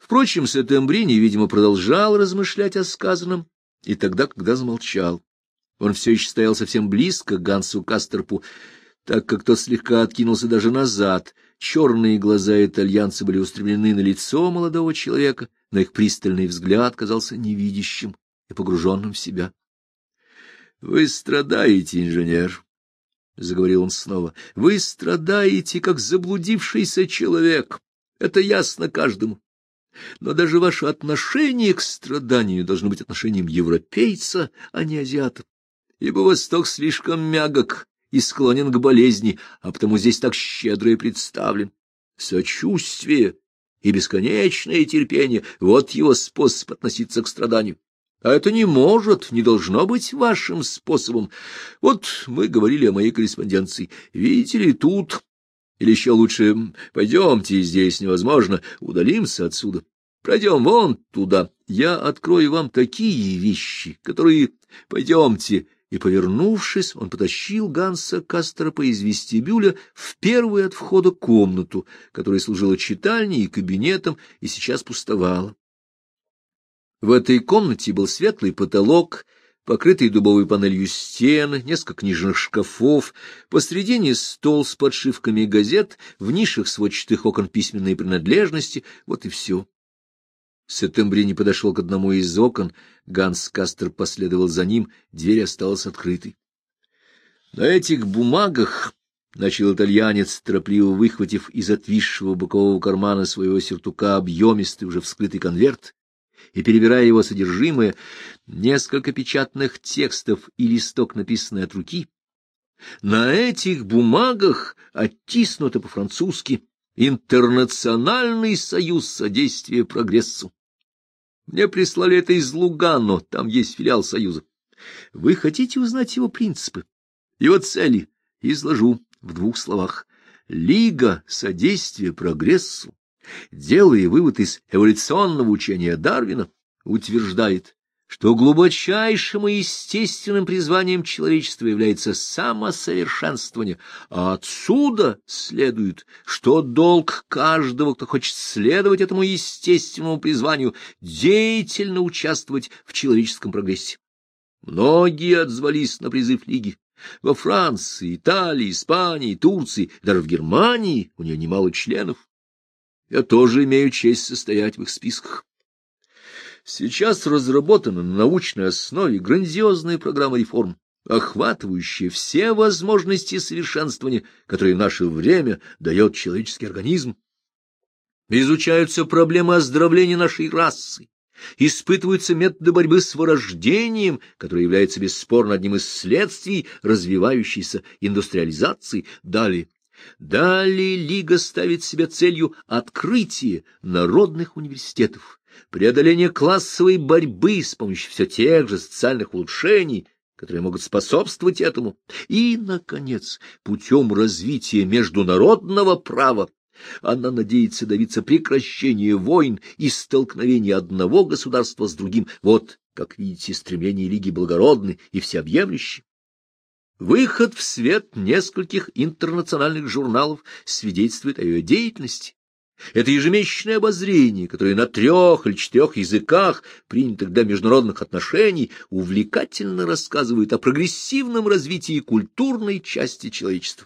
Впрочем, Сеттембрини, видимо, продолжал размышлять о сказанном и тогда, когда замолчал. Он все еще стоял совсем близко к Гансу Кастерпу, так как тот слегка откинулся даже назад. Черные глаза итальянца были устремлены на лицо молодого человека, но их пристальный взгляд казался невидящим и погруженным в себя. — Вы страдаете, инженер, — заговорил он снова. — Вы страдаете, как заблудившийся человек. Это ясно каждому. Но даже ваше отношение к страданию должно быть отношением европейца, а не азиата. Ибо Восток слишком мягок и склонен к болезни, а потому здесь так щедро и представлен. Сочувствие и бесконечное терпение — вот его способ относиться к страданию. А это не может, не должно быть вашим способом. Вот мы говорили о моей корреспонденции. Видите ли, тут... Или еще лучше, пойдемте, здесь невозможно, удалимся отсюда. Пройдем вон туда. Я открою вам такие вещи, которые... Пойдемте. И, повернувшись, он потащил Ганса Кастерпа из вестибюля в первую от входа комнату, которая служила читальней и кабинетом, и сейчас пустовала. В этой комнате был светлый потолок, покрытый дубовой панелью стены, несколько книжных шкафов, посредине стол с подшивками газет, в нишах сводчатых окон письменные принадлежности, вот и все. Сеттембрини подошел к одному из окон, Ганс Кастерп последовал за ним, дверь осталась открытой. — На этих бумагах, — начал итальянец, торопливо выхватив из отвисшего бокового кармана своего сюртука объемистый, уже вскрытый конверт, и, перебирая его содержимое, несколько печатных текстов и листок, написанный от руки, на этих бумагах оттиснуто по-французски «Интернациональный союз содействия прогрессу». Мне прислали это из Лугано, там есть филиал союза. Вы хотите узнать его принципы, его цели? Изложу в 2 словах. Лига содействия прогрессу, делая вывод из эволюционного учения Дарвина, утверждает, что глубочайшим и естественным призванием человечества является самосовершенствование, а отсюда следует, что долг каждого, кто хочет следовать этому естественному призванию, деятельно участвовать в человеческом прогрессе. Многие отзвались на призыв Лиги. Во Франции, Италии, Испании, Турции, даже в Германии у нее немало членов. Я тоже имею честь состоять в их списках. Сейчас разработана на научной основе грандиозная программа реформ, охватывающая все возможности совершенствования, которые в наше время дает человеческий организм. Изучаются проблемы оздоровления нашей расы, испытываются методы борьбы с вырождением, которое является бесспорно одним из следствий развивающейся индустриализации. Далее Лига ставит себе целью открытие народных университетов, преодоление классовой борьбы с помощью все тех же социальных улучшений, которые могут способствовать этому, и, наконец, путем развития международного права она надеется добиться прекращения войн и столкновения одного государства с другим. Вот, как видите, стремления Лиги благородны и всеобъемлющи. Выход в свет нескольких интернациональных журналов свидетельствует о ее деятельности. Это ежемесячное обозрение, которое на 3 или 4 языках, принятых для международных отношений, увлекательно рассказывает о прогрессивном развитии культурной части человечества.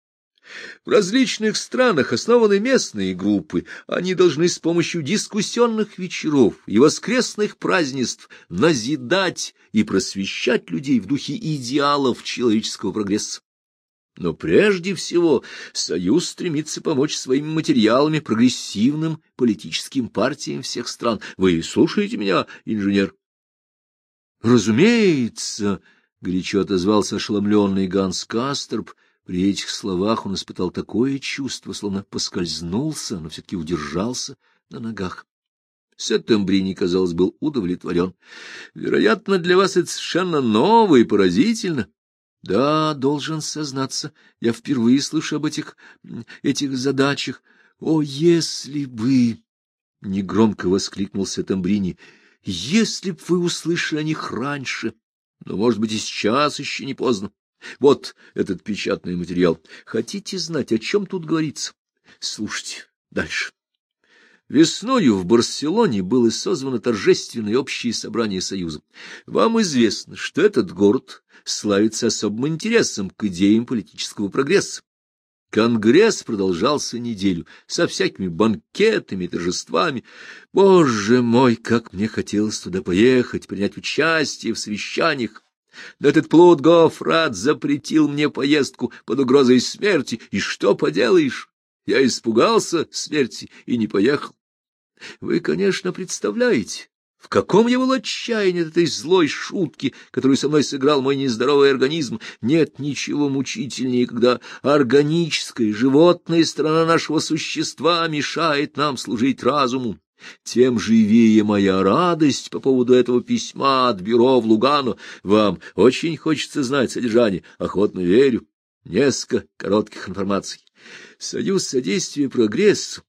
В различных странах основаны местные группы, они должны с помощью дискуссионных вечеров и воскресных празднеств назидать и просвещать людей в духе идеалов человеческого прогресса. Но прежде всего Союз стремится помочь своими материалами прогрессивным политическим партиям всех стран. Вы слушаете меня, инженер? — Разумеется, — горячо отозвался ошеломленный Ганс Кастерп. При этих словах он испытал такое чувство, словно поскользнулся, но все-таки удержался на ногах. Сеттембрини, казалось, был удовлетворен. — Вероятно, для вас это совершенно ново и поразительно. Да, должен сознаться, я впервые слышу об этих задачах. О, если бы! — негромко воскликнул Сеттембрини. — Если б вы услышали о них раньше! Но, может быть, и сейчас еще не поздно. Вот этот печатный материал. Хотите знать, о чем тут говорится? Слушайте дальше. Весною в Барселоне было созвано торжественное общее собрание Союза. Вам известно, что этот город славится особым интересом к идеям политического прогресса. Конгресс продолжался неделю, со всякими банкетами и торжествами. Боже мой, как мне хотелось туда поехать, принять участие в совещаниях. Да этот плут Гоффрат запретил мне поездку под угрозой смерти, и что поделаешь? Я испугался смерти и не поехал. Вы, конечно, представляете, в каком я был отчаянии от этой злой шутки, которую со мной сыграл мой нездоровый организм. Нет ничего мучительнее, когда органическая, животная сторона нашего существа мешает нам служить разуму. Тем живее моя радость по поводу этого письма от бюро в Лугано. Вам очень хочется знать содержание. Охотно верю. Несколько коротких информаций. Союз содействия прогрессу,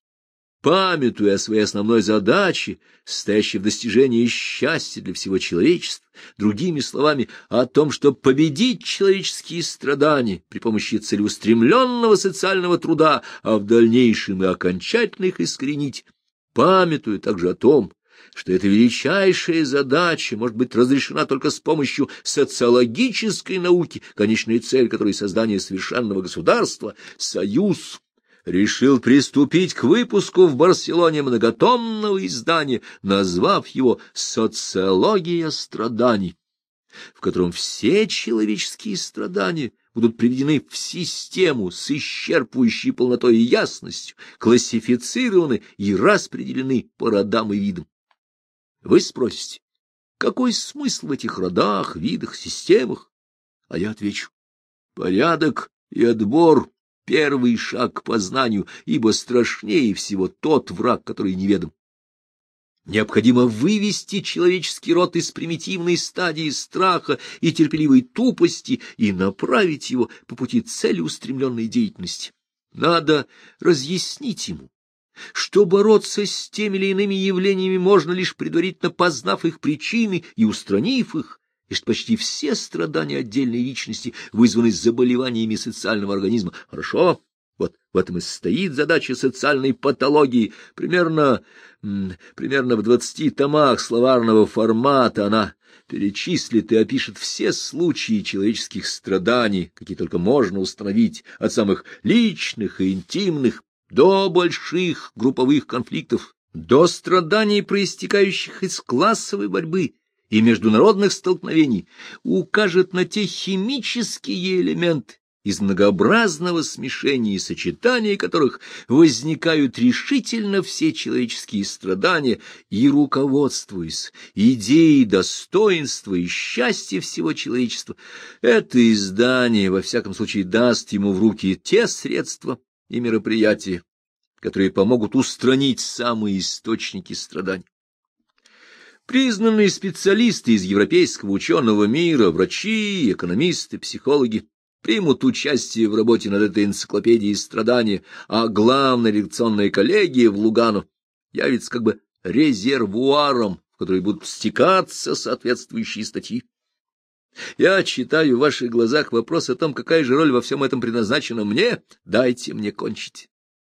памятуя о своей основной задаче, состоящей в достижении счастья для всего человечества, другими словами, о том, чтобы победить человеческие страдания при помощи целеустремленного социального труда, а в дальнейшем и окончательно их искоренить, памятуя также о том, что эта величайшая задача может быть разрешена только с помощью социологической науки, конечная цель которой — создание совершенного государства, Союз решил приступить к выпуску в Барселоне многотомного издания, назвав его «Социология страданий», в котором все человеческие страдания будут приведены в систему с исчерпывающей полнотой и ясностью, классифицированы и распределены по родам и видам. Вы спросите, какой смысл в этих родах, видах, системах? А я отвечу: порядок и отбор — первый шаг к познанию, ибо страшнее всего тот враг, который неведом. Необходимо вывести человеческий род из примитивной стадии страха и терпеливой тупости и направить его по пути целеустремленной деятельности. Надо разъяснить ему, что бороться с теми или иными явлениями можно лишь предварительно познав их причины и устранив их, и что почти все страдания отдельной личности вызваны заболеваниями социального организма. Хорошо, вот в этом и состоит задача социальной патологии. Примерно в 20 томах словарного формата она перечислит и опишет все случаи человеческих страданий, какие только можно установить, от самых личных и интимных до больших групповых конфликтов, до страданий, проистекающих из классовой борьбы и международных столкновений, укажет на те химические элементы из многообразного смешения и сочетания которых возникают решительно все человеческие страдания, и, руководствуясь идеей достоинства и счастья всего человечества, это издание, во всяком случае, даст ему в руки те средства и мероприятия, которые помогут устранить самые источники страданий. Признанные специалисты из европейского ученого мира, врачи, экономисты, психологи, примут участие в работе над этой энциклопедией страдания, а главная редакционная коллегия в Лугано явится как бы резервуаром, в который будут стекаться соответствующие статьи. Я читаю в ваших глазах вопрос о том, какая же роль во всем этом предназначена мне. Дайте мне кончить.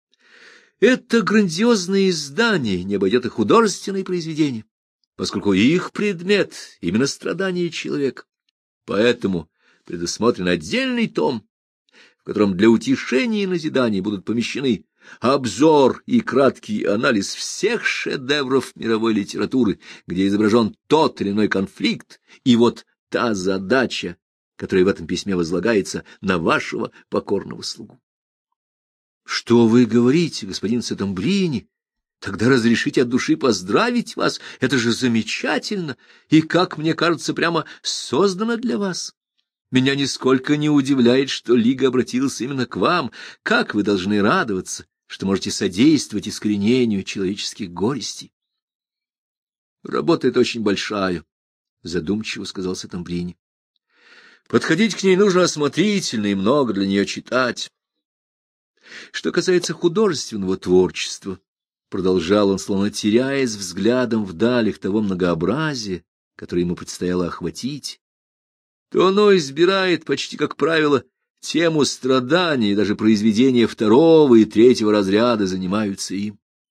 Это грандиозное издание не обойдет и художественные произведения, поскольку их предмет — именно страдания человека. Поэтому предусмотрен отдельный том, в котором для утешения и назидания будут помещены обзор и краткий анализ всех шедевров мировой литературы, где изображен тот или иной конфликт, и вот та задача, которая в этом письме возлагается на вашего покорного слугу. — Что вы говорите, господин Сеттембрини? Тогда разрешите от души поздравить вас. Это же замечательно и, как мне кажется, прямо создано для вас. Меня нисколько не удивляет, что Лига обратилась именно к вам. Как вы должны радоваться, что можете содействовать искоренению человеческих горестей. Работа эта очень большая, — задумчиво сказал Сеттембрини. Подходить к ней нужно осмотрительно и много для нее читать. Что касается художественного творчества, — продолжал он, словно теряясь взглядом в далях того многообразия, которое ему предстояло охватить, то оно избирает, почти как правило, тему страданий, и даже произведения второго и третьего разряда занимаются им.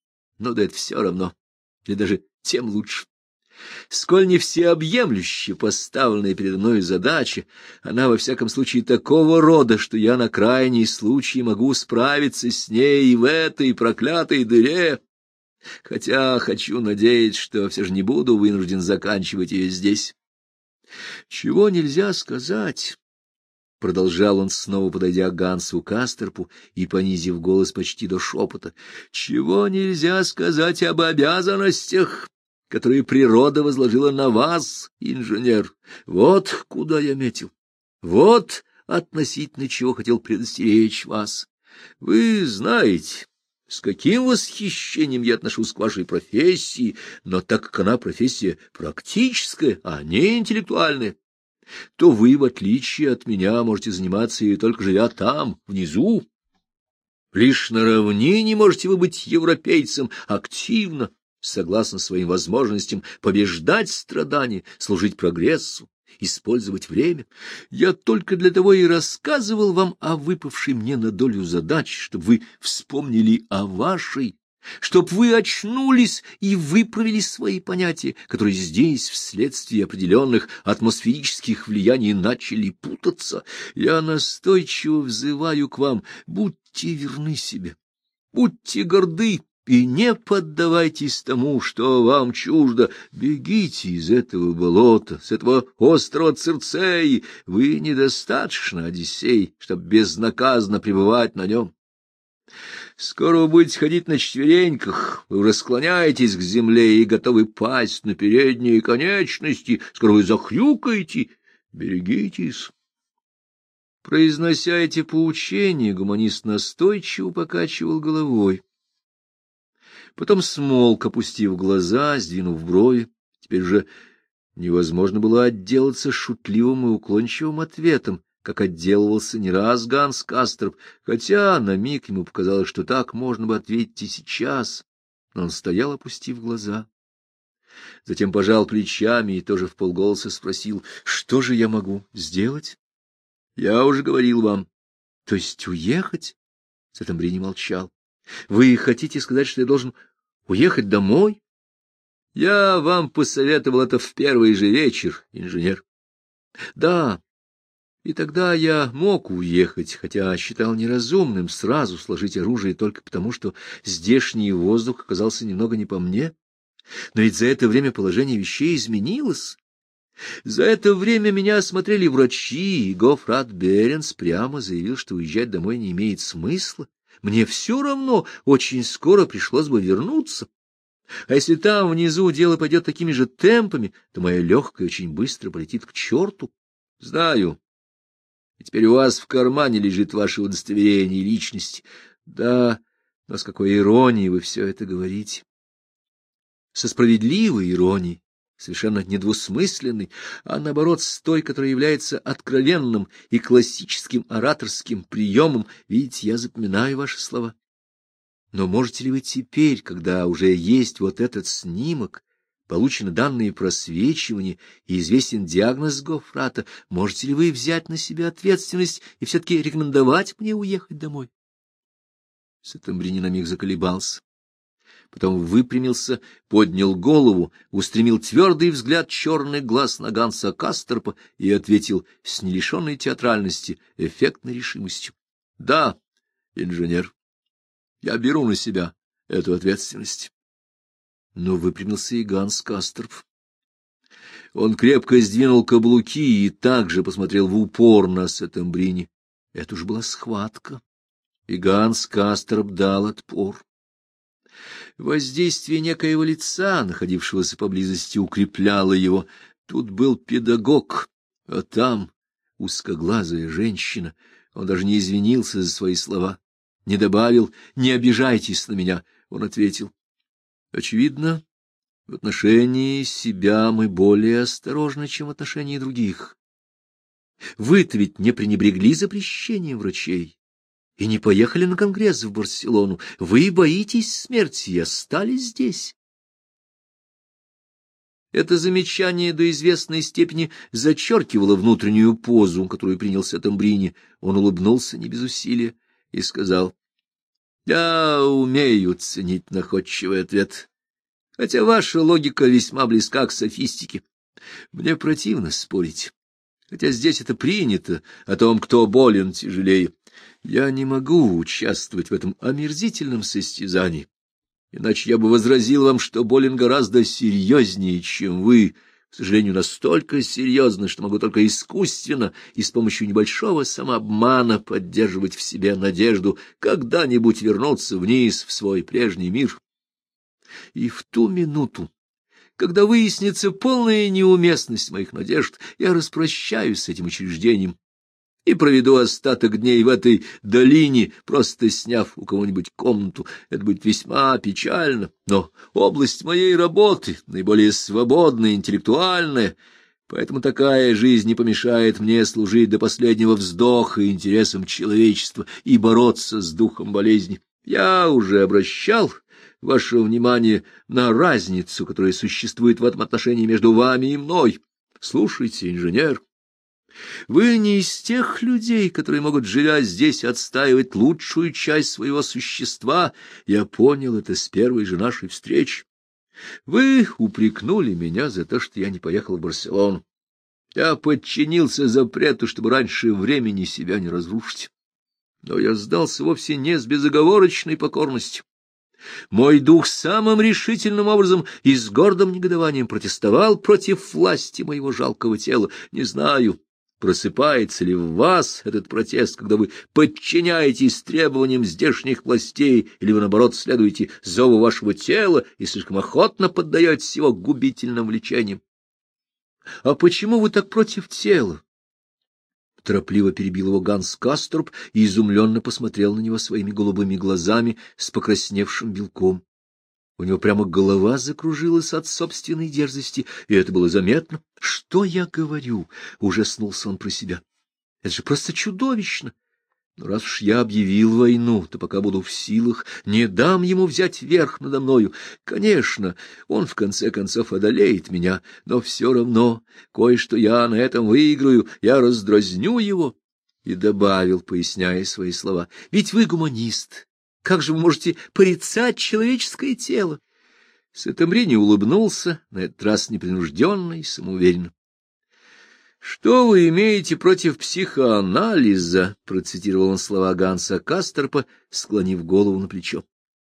но да это все равно, или даже тем лучше. Сколь не всеобъемлюще поставленная передо мною задача, она, во всяком случае, такого рода, что я на крайний случай могу справиться с ней и в этой проклятой дыре, хотя хочу надеяться, что все же не буду вынужден заканчивать ее здесь. Чего нельзя сказать, — продолжал он, снова подойдя к Гансу Кастерпу и понизив голос почти до шепота, — чего нельзя сказать об обязанностях, которые природа возложила на вас, инженер. Вот куда я метил. Вот относительно чего хотел предостеречь вас. Вы знаете, с каким восхищением я отношусь к вашей профессии, но так как она профессия практическая, а не интеллектуальная, то вы, в отличие от меня, можете заниматься ею только живя там, внизу. Лишь на равнине можете вы быть европейцем активно, согласно своим возможностям, побеждать страдания, служить прогрессу, использовать время. Я только для того и рассказывал вам о выпавшей мне на долю задаче, чтобы вы вспомнили о вашей, чтобы вы очнулись и выправили свои понятия, которые здесь вследствие определенных атмосферических влияний начали путаться. Я настойчиво взываю к вам: будьте верны себе, будьте горды и не поддавайтесь тому, что вам чуждо. Бегите из этого болота, с этого острова Цирцеи. Вы недостаточно Одиссей, чтобы безнаказанно пребывать на нем. Скоро вы будете ходить на четвереньках, вы уже склоняетесь к земле и готовы пасть на передние конечности, скоро вы захрюкаете. Берегитесь. Произнося эти поучения, гуманист настойчиво покачивал головой. Потом смолк, опустив глаза, сдвинув брови. Теперь же невозможно было отделаться шутливым и уклончивым ответом, как отделывался не раз Ганс Кастерп, хотя на миг ему показалось, что так можно бы ответить и сейчас, но он стоял, опустив глаза. Затем пожал плечами и тоже вполголоса спросил: что же я могу сделать? — Я уже говорил вам. — То есть уехать? Сеттембрини молчал. — Вы хотите сказать, что я должен уехать домой? — Я вам посоветовал это в первый же вечер, инженер. — Да. И тогда я мог уехать, хотя считал неразумным сразу сложить оружие только потому, что здешний воздух оказался немного не по мне. Но ведь за это время положение вещей изменилось. За это время меня осмотрели врачи, и Гофрат Беренс прямо заявил, что уезжать домой не имеет смысла. Мне все равно очень скоро пришлось бы вернуться. А если там внизу дело пойдет такими же темпами, то моя легкая очень быстро полетит к черту. Знаю. И теперь у вас в кармане лежит ваше удостоверение личности. Да, но с какой иронией вы все это говорите. Со справедливой иронией, совершенно недвусмысленной, а наоборот с той, которая является откровенным и классическим ораторским приемом. Видите, я запоминаю ваши слова. Но можете ли вы теперь, когда уже есть вот этот снимок, получены данные просвечивания и известен диагноз Гофрата, можете ли вы взять на себя ответственность и все-таки рекомендовать мне уехать домой? Сеттембрини на миг заколебался. Потом выпрямился, поднял голову, устремил твердый взгляд черных глаз на Ганса Кастерпа и ответил с нелишенной театральности, эффектной решимостью: — Да, инженер, я беру на себя эту ответственность. Но выпрямился и Ганс Кастерп. Он крепко сдвинул каблуки и также посмотрел в упор на Сеттембрини. Это уж была схватка, и Ганс Кастерп дал отпор. Воздействие некоего лица, находившегося поблизости, укрепляло его. Тут был педагог, а там узкоглазая женщина. Он даже не извинился за свои слова, не добавил: «Не обижайтесь на меня». Он ответил: «Очевидно, в отношении себя мы более осторожны, чем в отношении других. Вы-то ведь не пренебрегли запрещением врачей и не поехали на конгресс в Барселону. Вы боитесь смерти и остались здесь». Это замечание до известной степени зачеркивало внутреннюю позу, которую принял Сеттембрини. Он улыбнулся не без усилия и сказал: Я умею ценить находчивый ответ, хотя ваша логика весьма близка к софистике. Мне противно спорить, хотя здесь это принято, о том, кто болен, тяжелее. Я не могу участвовать в этом омерзительном состязании, иначе я бы возразил вам, что болен гораздо серьезнее, чем вы, к сожалению, настолько серьезно, что могу только искусственно и с помощью небольшого самообмана поддерживать в себе надежду когда-нибудь вернуться вниз в свой прежний мир. И в ту минуту, когда выяснится полная неуместность моих надежд, я распрощаюсь с этим учреждением и проведу остаток дней в этой долине, просто сняв у кого-нибудь комнату. Это будет весьма печально, но область моей работы наиболее свободная, интеллектуальная, поэтому такая жизнь не помешает мне служить до последнего вздоха интересам человечества и бороться с духом болезни. Я уже обращал ваше внимание на разницу, которая существует в этом отношении между вами и мной. Слушайте, инженер, вы не из тех людей, которые могут, живя здесь, отстаивать лучшую часть своего существа. Я понял это с первой же нашей встречи. Вы упрекнули меня за то, что я не поехал в Барселону. Я подчинился запрету, чтобы раньше времени себя не разрушить. Но я сдался вовсе не с безоговорочной покорностью. Мой дух самым решительным образом и с гордым негодованием протестовал против власти моего жалкого тела. Не знаю, просыпается ли в вас этот протест, когда вы подчиняетесь требованиям здешних властей, или вы, наоборот, следуете зову вашего тела и слишком охотно поддаетесь его губительным влечениям. — А почему вы так против тела? Торопливо перебил его Ганс Касторп и изумленно посмотрел на него своими голубыми глазами с покрасневшим белком. У него прямо голова закружилась от собственной дерзости, и это было заметно. — Что я говорю? — ужаснулся он про себя. — Это же просто чудовищно! Но раз уж я объявил войну, то пока буду в силах, не дам ему взять верх надо мною. Конечно, он в конце концов одолеет меня, но все равно кое-что я на этом выиграю, я раздразню его. И добавил, поясняя свои слова: ведь вы гуманист, как же вы можете порицать человеческое тело? Сетембрини улыбнулся, на этот раз непринужденно и самоуверенно. — Что вы имеете против психоанализа? — процитировал он слова Ганса Касторпа, склонив голову на плечо.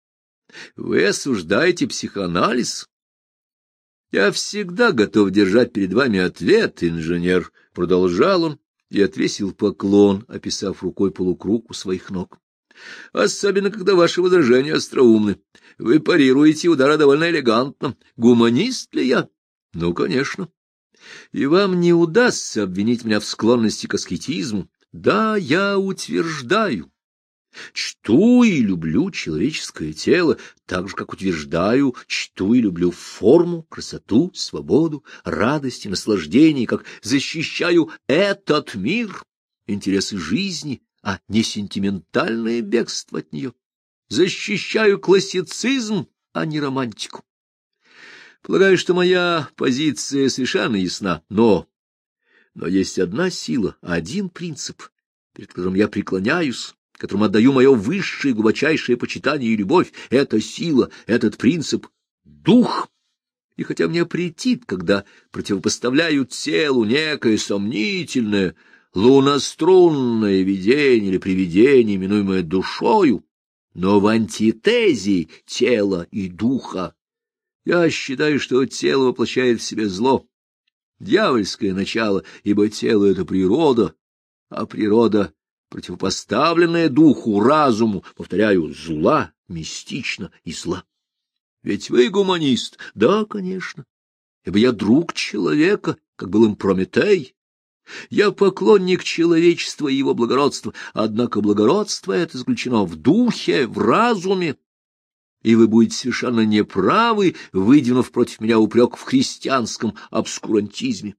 — Вы осуждаете психоанализ? — Я всегда готов держать перед вами ответ, инженер, — продолжал он и отвесил поклон, описав рукой полукруг у своих ног. — Особенно, когда ваши возражения остроумны. Вы парируете удары довольно элегантно. Гуманист ли я? Ну, конечно. И вам не удастся обвинить меня в склонности к аскетизму. Да, я утверждаю, чту и люблю человеческое тело, так же, как утверждаю, чту и люблю форму, красоту, свободу, радость и наслаждение, как защищаю этот мир, интересы жизни, а не сентиментальное бегство от нее. Защищаю классицизм, а не романтику. Полагаю, что моя позиция совершенно ясна, но есть одна сила, один принцип, перед которым я преклоняюсь, которому отдаю мое высшее, глубочайшее почитание и любовь. Это сила, этот принцип — дух. И хотя мне претит, когда противопоставляют телу некое сомнительное, лунострунное видение или привидение, именуемое душою, но в антитезе тела и духа, я считаю, что тело воплощает в себе зло, дьявольское начало, ибо тело — это природа, а природа, противопоставленная духу, разуму, повторяю, зла, мистична и зла. Ведь вы гуманист? Да, конечно, ибо я друг человека, как был им Прометей. Я поклонник человечества и его благородства, однако благородство это заключено в духе, в разуме. И вы будете совершенно неправы, выдвинув против меня упрек в христианском обскурантизме.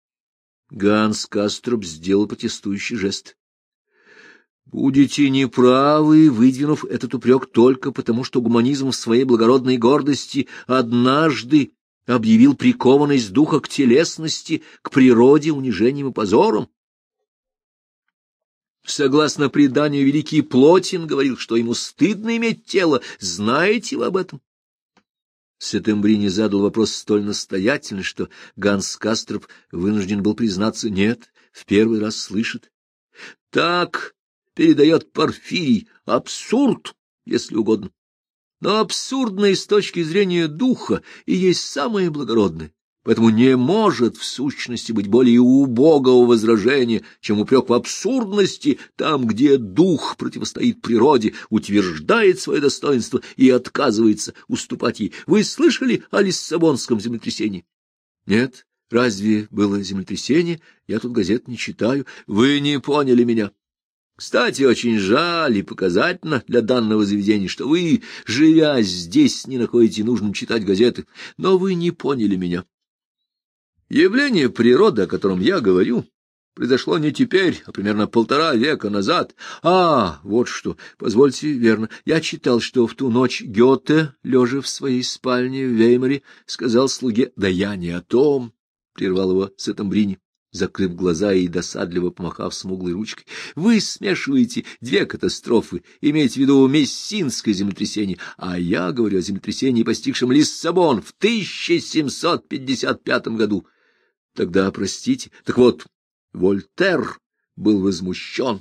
Ганс Касторп сделал протестующий жест. — Будете неправы, выдвинув этот упрек только потому, что гуманизм в своей благородной гордости однажды объявил прикованность духа к телесности, к природе унижением и позором. Согласно преданию, великий Плотин говорил, что ему стыдно иметь тело. Знаете вы об этом? Сеттембрини задал вопрос столь настоятельно, что Ганс Касторп вынужден был признаться: нет, в первый раз слышит. Так передает Порфирий. Абсурд, если угодно. Но абсурдное с точки зрения духа и есть самое благородное. Поэтому не может в сущности быть более убогого возражения, чем упрек в абсурдности, там, где дух противостоит природе, утверждает свое достоинство и отказывается уступать ей. Вы слышали о Лиссабонском землетрясении? Нет, разве было землетрясение? Я тут газет не читаю. Вы не поняли меня. Кстати, очень жаль и показательно для данного заведения, что вы, живя здесь, не находите нужным читать газеты, но вы не поняли меня. Явление природы, о котором я говорю, произошло не теперь, а примерно 1,5 века назад. Вот что, позвольте, верно, я читал, что в ту ночь Гёте, лежа в своей спальне в Веймаре, сказал слуге: «Да я не о том», — прервал его Сеттембрини, закрыв глаза и досадливо помахав смуглой ручкой. «Вы смешиваете две катастрофы, имеете в виду Мессинское землетрясение, а я говорю о землетрясении, постигшем Лиссабон в 1755 году. Тогда, простите, так вот, Вольтер был возмущен».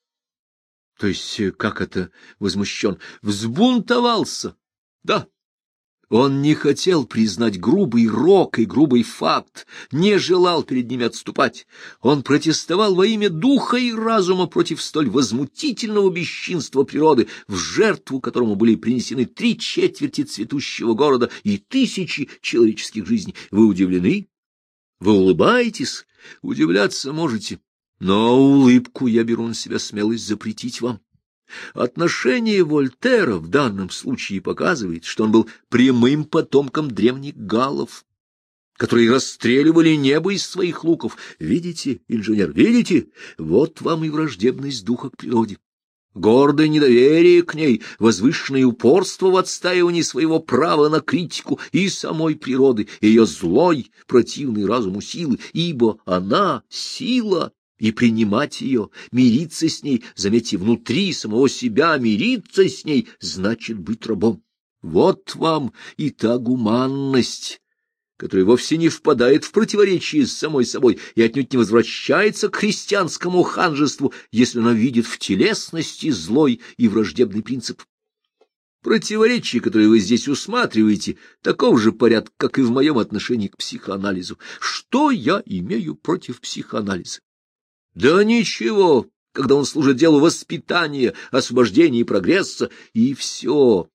То есть, как это возмущен? Взбунтовался. Да. Он не хотел признать грубый рок и грубый факт, не желал перед ними отступать. Он протестовал во имя духа и разума против столь возмутительного бесчинства природы, в жертву которому были принесены 3/4 цветущего города и тысячи человеческих жизней. Вы удивлены? Вы улыбаетесь? Удивляться можете, но улыбку я беру на себя смелость запретить вам. Отношение Вольтера в данном случае показывает, что он был прямым потомком древних галлов, которые расстреливали небо из своих луков. Видите, инженер, видите? Вот вам и враждебность духа к природе. Гордое недоверие к ней, возвышенное упорство в отстаивании своего права на критику и самой природы, ее злой, противный разуму силы, ибо она — сила, и принимать ее, мириться с ней, заметьте, внутри самого себя мириться с ней, значит быть рабом. Вот вам и та гуманность, которая вовсе не впадает в противоречие с самой собой и отнюдь не возвращается к христианскому ханжеству, если она видит в телесности злой и враждебный принцип. Противоречие, которое вы здесь усматриваете, такого же порядка, как и в моем отношении к психоанализу. Что я имею против психоанализа? Да ничего, когда он служит делу воспитания, освобождения и прогресса, и все.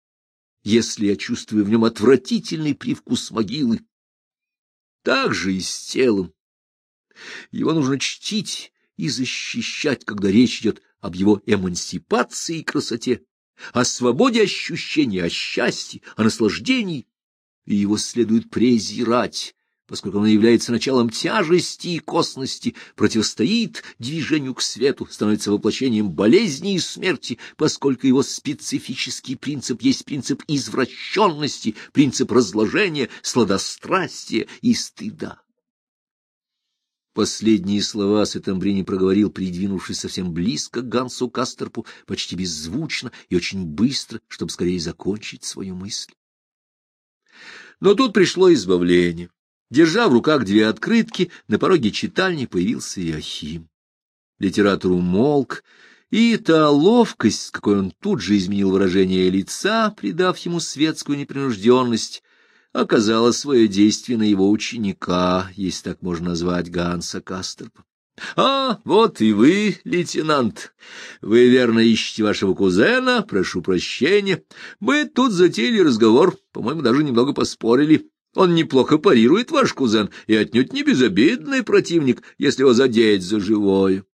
Если я чувствую в нем отвратительный привкус могилы, так же и с телом. Его нужно чтить и защищать, когда речь идет об его эмансипации и красоте, о свободе ощущений, о счастье, о наслаждении, и его следует презирать, поскольку оно является началом тяжести и косности, противостоит движению к свету, становится воплощением болезни и смерти, поскольку его специфический принцип есть принцип извращенности, принцип разложения, сладострастия и стыда. Последние слова Сеттембрини проговорил, придвинувшись совсем близко к Гансу Касторпу, почти беззвучно и очень быстро, чтобы скорее закончить свою мысль. Но тут пришло избавление. Держа в руках 2 открытки, на пороге читальни появился Иоахим. Литератор умолк, и та ловкость, с какой он тут же изменил выражение лица, придав ему светскую непринужденность, оказала свое действие на его ученика, если так можно назвать Ганса Касторпа. — Вот и вы, лейтенант. Вы, верно, ищете вашего кузена? Прошу прощения. Мы тут затеяли разговор, по-моему, даже немного поспорили. Он неплохо парирует, ваш кузен, и отнюдь не безобидный противник, если его задеть за живое.